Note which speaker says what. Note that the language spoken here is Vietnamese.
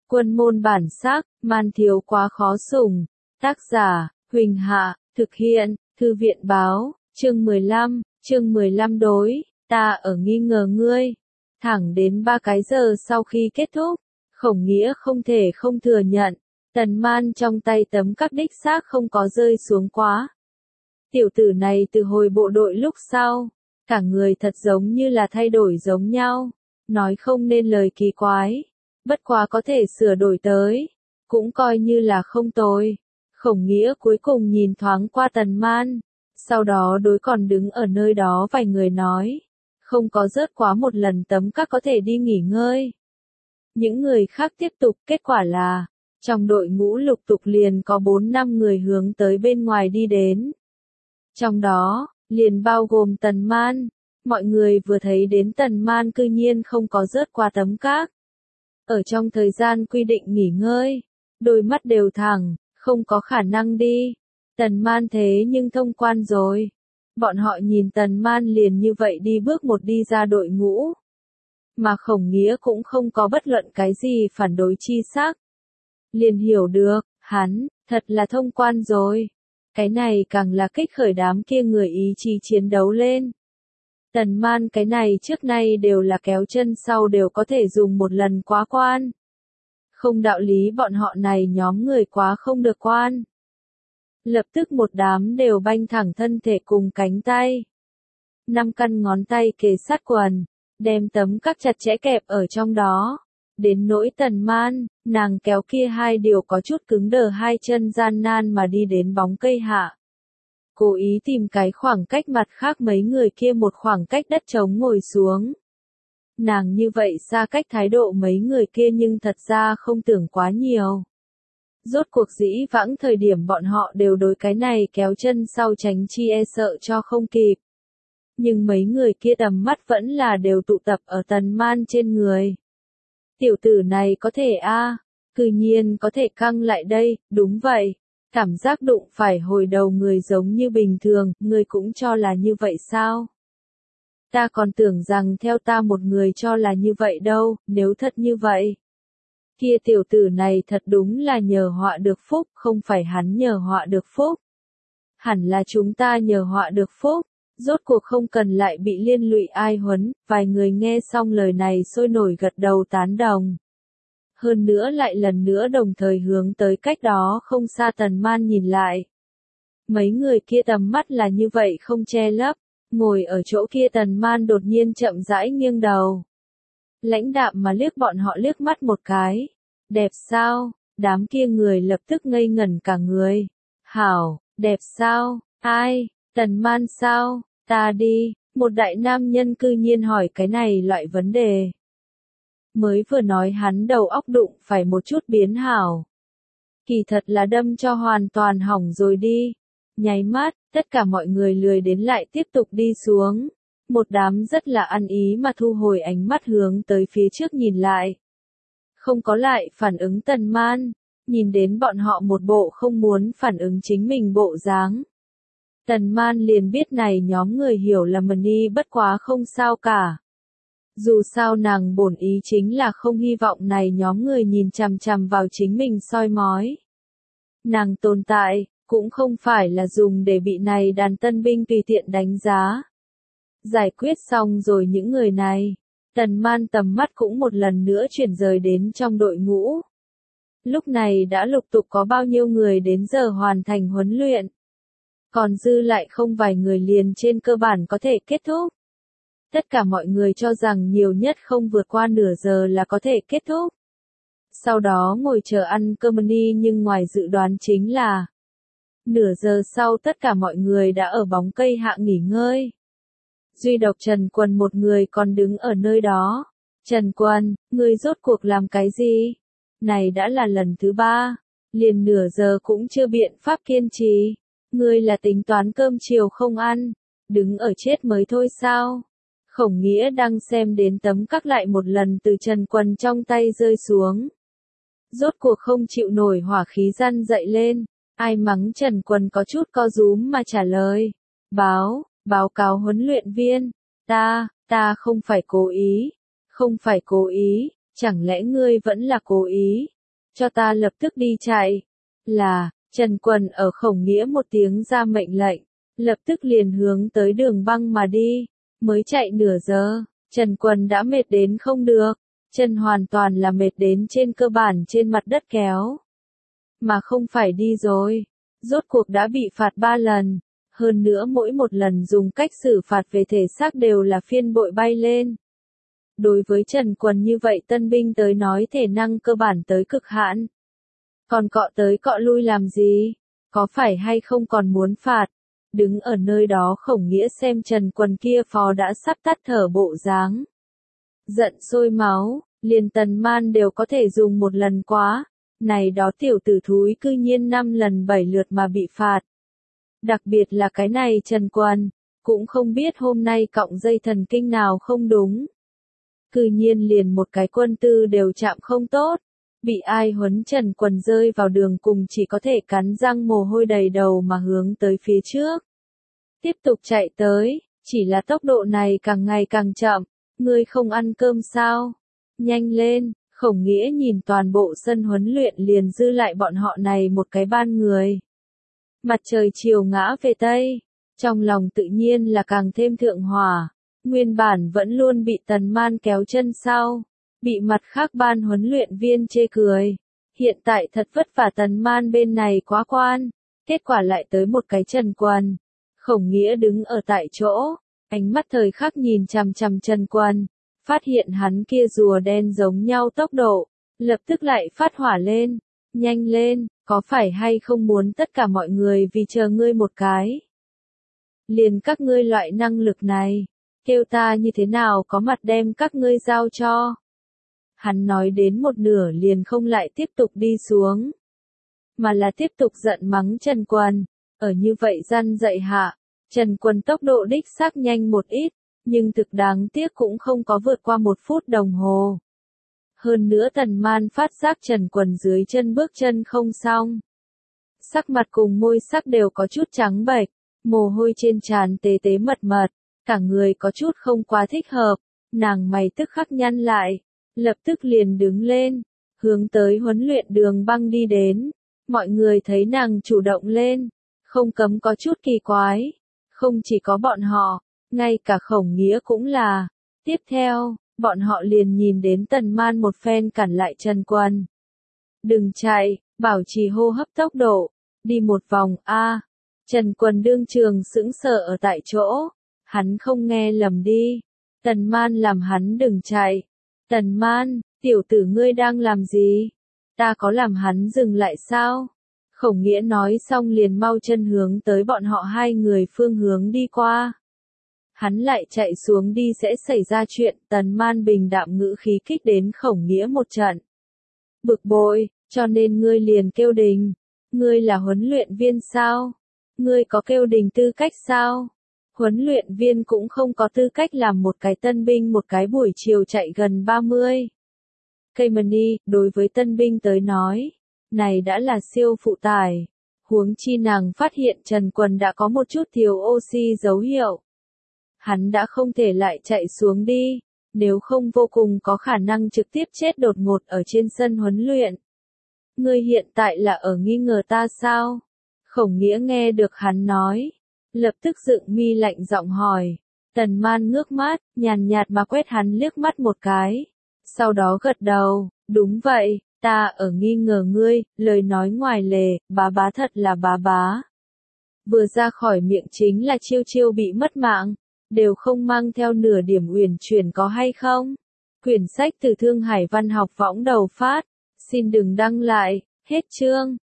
Speaker 1: Quân môn bản sắc, man thiếu quá khó sủng. Tác giả, Huỳnh Hạ, thực hiện, Thư viện báo, chương 15 đối, ta ở nghi ngờ ngươi. Thẳng đến 3 cái giờ sau khi kết thúc, Khổng Nghĩa không thể không thừa nhận, Tần Man trong tay tấm các đích xác không có rơi xuống quá. Tiểu tử này từ hồi bộ đội lúc sau, cả người thật giống như là thay đổi giống nhau, nói không nên lời kỳ quái, bất quá có thể sửa đổi tới, cũng coi như là không tồi. Khổng Nghĩa cuối cùng nhìn thoáng qua Tần Man, sau đó đối còn đứng ở nơi đó vài người nói, không có rớt quá một lần tấm các có thể đi nghỉ ngơi. Những người khác tiếp tục, kết quả là, trong đội ngũ lục tục liền có 4-5 người hướng tới bên ngoài đi đến. Trong đó, liền bao gồm Tần Man, mọi người vừa thấy đến Tần Man cư nhiên không có rớt qua tấm các. Ở trong thời gian quy định nghỉ ngơi, đôi mắt đều thẳng, không có khả năng đi. Tần Man thế nhưng thông quan rồi. Bọn họ nhìn Tần Man liền như vậy đi bước một đi ra đội ngũ. Mà Khổng Nghĩa cũng không có bất luận cái gì phản đối chi sắc. Liền hiểu được, hắn, thật là thông quan rồi. Cái này càng là kích khởi đám kia người ý chí chiến đấu lên. Tần Man cái này trước nay đều là kéo chân sau đều có thể dùng một lần quá quan. Không đạo lý bọn họ này nhóm người quá không được quan. Lập tức một đám đều banh thẳng thân thể cùng cánh tay. 5 căn ngón tay kề sát quần, đem tấm các chặt chẽ kẹp ở trong đó. Đến nỗi Tần Man, nàng kéo kia hai điều có chút cứng đờ hai chân gian nan mà đi đến bóng cây hạ. Cố ý tìm cái khoảng cách mặt khác mấy người kia một khoảng cách đất trống ngồi xuống. Nàng như vậy xa cách thái độ mấy người kia nhưng thật ra không tưởng quá nhiều. Rốt cuộc dĩ vãng thời điểm bọn họ đều đối cái này kéo chân sau tránh chi e sợ cho không kịp. Nhưng mấy người kia tầm mắt vẫn là đều tụ tập ở Tần Man trên người. Tiểu tử này có thể cư nhiên có thể căng lại đây, đúng vậy. Cảm giác đụng phải hồi đầu người giống như bình thường, người cũng cho là như vậy sao? Ta còn tưởng rằng theo ta một người cho là như vậy đâu, nếu thật như vậy. Kia tiểu tử này thật đúng là nhờ họa được phúc, không phải hắn nhờ họa được phúc. Hẳn là chúng ta nhờ họa được phúc, rốt cuộc không cần lại bị liên lụy ai huấn, vài người nghe xong lời này sôi nổi gật đầu tán đồng. Hơn nữa lại lần nữa đồng thời hướng tới cách đó không xa Tần Man nhìn lại. Mấy người kia tầm mắt là như vậy không che lấp, ngồi ở chỗ kia Tần Man đột nhiên chậm rãi nghiêng đầu. Lãnh đạm mà liếc bọn họ liếc mắt một cái. Đẹp sao? Đám kia người lập tức ngây ngẩn cả người. Hảo, đẹp sao? Ai? Tần Man sao? Ta đi. Một đại nam nhân cư nhiên hỏi cái này loại vấn đề. Mới vừa nói hắn đầu óc đụng phải một chút biến hảo. Kỳ thật là đâm cho hoàn toàn hỏng rồi đi. Nháy mắt, tất cả mọi người lười đến lại tiếp tục đi xuống. Một đám rất là ăn ý mà thu hồi ánh mắt hướng tới phía trước nhìn lại. Không có lại phản ứng Tần Man, nhìn đến bọn họ một bộ không muốn phản ứng chính mình bộ dáng. Tần Man liền biết này nhóm người hiểu là Mani bất quá không sao cả. Dù sao nàng bổn ý chính là không hy vọng này nhóm người nhìn chằm chằm vào chính mình soi mói. Nàng tồn tại, cũng không phải là dùng để bị này đàn tân binh tùy tiện đánh giá. Giải quyết xong rồi những người này, Tần Man tầm mắt cũng một lần nữa chuyển rời đến trong đội ngũ. Lúc này đã lục tục có bao nhiêu người đến giờ hoàn thành huấn luyện. Còn dư lại không vài người liền trên cơ bản có thể kết thúc. Tất cả mọi người cho rằng nhiều nhất không vượt qua nửa giờ là có thể kết thúc. Sau đó ngồi chờ ăn cơm ni nhưng ngoài dự đoán chính là nửa giờ sau tất cả mọi người đã ở bóng cây hạ nghỉ ngơi. Duy độc Trần Quân một người còn đứng ở nơi đó. Trần Quân, ngươi rốt cuộc làm cái gì? Này đã là lần thứ 3, liền nửa giờ cũng chưa biện pháp kiên trì. Ngươi là tính toán cơm chiều không ăn, đứng ở chết mới thôi sao? Khổng Nghĩa đang xem đến tấm các lại một lần từ Trần Quân trong tay rơi xuống. Rốt cuộc không chịu nổi hỏa khí răn dậy lên, ai mắng Trần Quân có chút co rúm mà trả lời. Báo cáo huấn luyện viên, ta không phải cố ý, chẳng lẽ ngươi vẫn là cố ý, cho ta lập tức đi chạy. Là, Trần Quần ở Khổng Nghĩa một tiếng ra mệnh lệnh, lập tức liền hướng tới Đường Băng mà đi. Mới chạy nửa giờ, Trần Quần đã mệt đến không được, chân hoàn toàn là mệt đến trên cơ bản trên mặt đất kéo. Mà không phải đi rồi, rốt cuộc đã bị phạt 3 lần, hơn nữa mỗi một lần dùng cách xử phạt về thể xác đều là phiên bội bay lên. Đối với Trần Quần như vậy tân binh tới nói thể năng cơ bản tới cực hạn. Còn cọ tới cọ lui làm gì? Có phải hay không còn muốn phạt? Đứng ở nơi đó Khổng Nghĩa xem Trần Quần kia phó đã sắp tắt thở bộ dáng. Giận sôi máu, liền Tần Man đều có thể dùng một lần quá. Này đó tiểu tử thúi cư nhiên 5 lần 7 lượt mà bị phạt. Đặc biệt là cái này Trần Quần, cũng không biết hôm nay cọng dây thần kinh nào không đúng. Cư nhiên liền một cái quân tư đều chạm không tốt. Bị ai huấn Trần Quần rơi vào đường cùng chỉ có thể cắn răng mồ hôi đầy đầu mà hướng tới phía trước. Tiếp tục chạy tới, chỉ là tốc độ này càng ngày càng chậm, ngươi không ăn cơm sao? Nhanh lên, Khổng Nghĩa nhìn toàn bộ sân huấn luyện liền dư lại bọn họ này một cái ban người. Mặt trời chiều ngã về Tây, trong lòng tự nhiên là càng thêm thượng hỏa, nguyên bản vẫn luôn bị Tần Man kéo chân sau. Bị mặt khác ban huấn luyện viên chê cười. Hiện tại thật vất vả Tần Man bên này quá quan. Kết quả lại tới một cái Trần Quần. Khổng Nghĩa đứng ở tại chỗ. Ánh mắt thời khắc nhìn chằm chằm Trần Quần. Phát hiện hắn kia rùa đen giống nhau tốc độ. Lập tức lại phát hỏa lên. Nhanh lên, có phải hay không muốn tất cả mọi người vì chờ ngươi một cái. Liền các ngươi loại năng lực này. Kêu ta như thế nào có mặt đem các ngươi giao cho. Hắn nói đến một nửa liền không lại tiếp tục đi xuống, mà là tiếp tục giận mắng Trần Quần. Ở như vậy răn dạy hạ, Trần Quần tốc độ đích xác nhanh một ít, nhưng thực đáng tiếc cũng không có vượt qua 1 phút đồng hồ. Hơn nữa Tần Man phát giác Trần Quần dưới chân bước chân không xong. Sắc mặt cùng môi sắc đều có chút trắng bệch, mồ hôi trên trán tế tế mật mật, cả người có chút không quá thích hợp, nàng mày tức khắc nhăn lại. Lập tức liền đứng lên, hướng tới huấn luyện Đường Băng đi đến. Mọi người thấy nàng chủ động lên, không cấm có chút kỳ quái. Không chỉ có bọn họ, ngay cả Khổng Nghĩa cũng là. Tiếp theo, bọn họ liền nhìn đến Tần Man một phen cản lại Trần Quần. Đừng chạy, bảo trì hô hấp tốc độ, đi một vòng a. Trần Quần đương trường sững sờ ở tại chỗ, hắn không nghe lầm đi. Tần Man làm hắn đừng chạy. Tần Man, tiểu tử ngươi đang làm gì? Ta có làm hắn dừng lại sao? Khổng Nghĩa nói xong liền mau chân hướng tới bọn họ hai người phương hướng đi qua. Hắn lại chạy xuống đi sẽ xảy ra chuyện. Tần Man bình đạm ngữ khí kích đến Khổng Nghĩa một trận. Bực bội, cho nên ngươi liền kêu đình. Ngươi là huấn luyện viên sao? Ngươi có kêu đình tư cách sao? Huấn luyện viên cũng không có tư cách làm một cái tân binh một cái buổi chiều chạy gần 30 km, đối với tân binh tới nói, này đã là siêu phụ tải. Huống chi nàng phát hiện Trần Quần đã có một chút thiếu oxy dấu hiệu. Hắn đã không thể lại chạy xuống đi, nếu không vô cùng có khả năng trực tiếp chết đột ngột ở trên sân huấn luyện. Ngươi hiện tại là ở nghi ngờ ta sao? Khổng Nghĩa nghe được hắn nói. Lập tức dựng mi lạnh giọng hỏi. Tần Man ngước mắt, nhàn nhạt mà quét hắn liếc mắt một cái. Sau đó gật đầu, đúng vậy, ta ở nghi ngờ ngươi, lời nói ngoài lề, bá bá thật là bá bá. Vừa ra khỏi miệng chính là chiêu chiêu bị mất mạng, đều không mang theo nửa điểm uyển chuyển có hay không? Quyển sách từ Thương Hải Văn học võng đầu phát, xin đừng đăng lại, hết chương.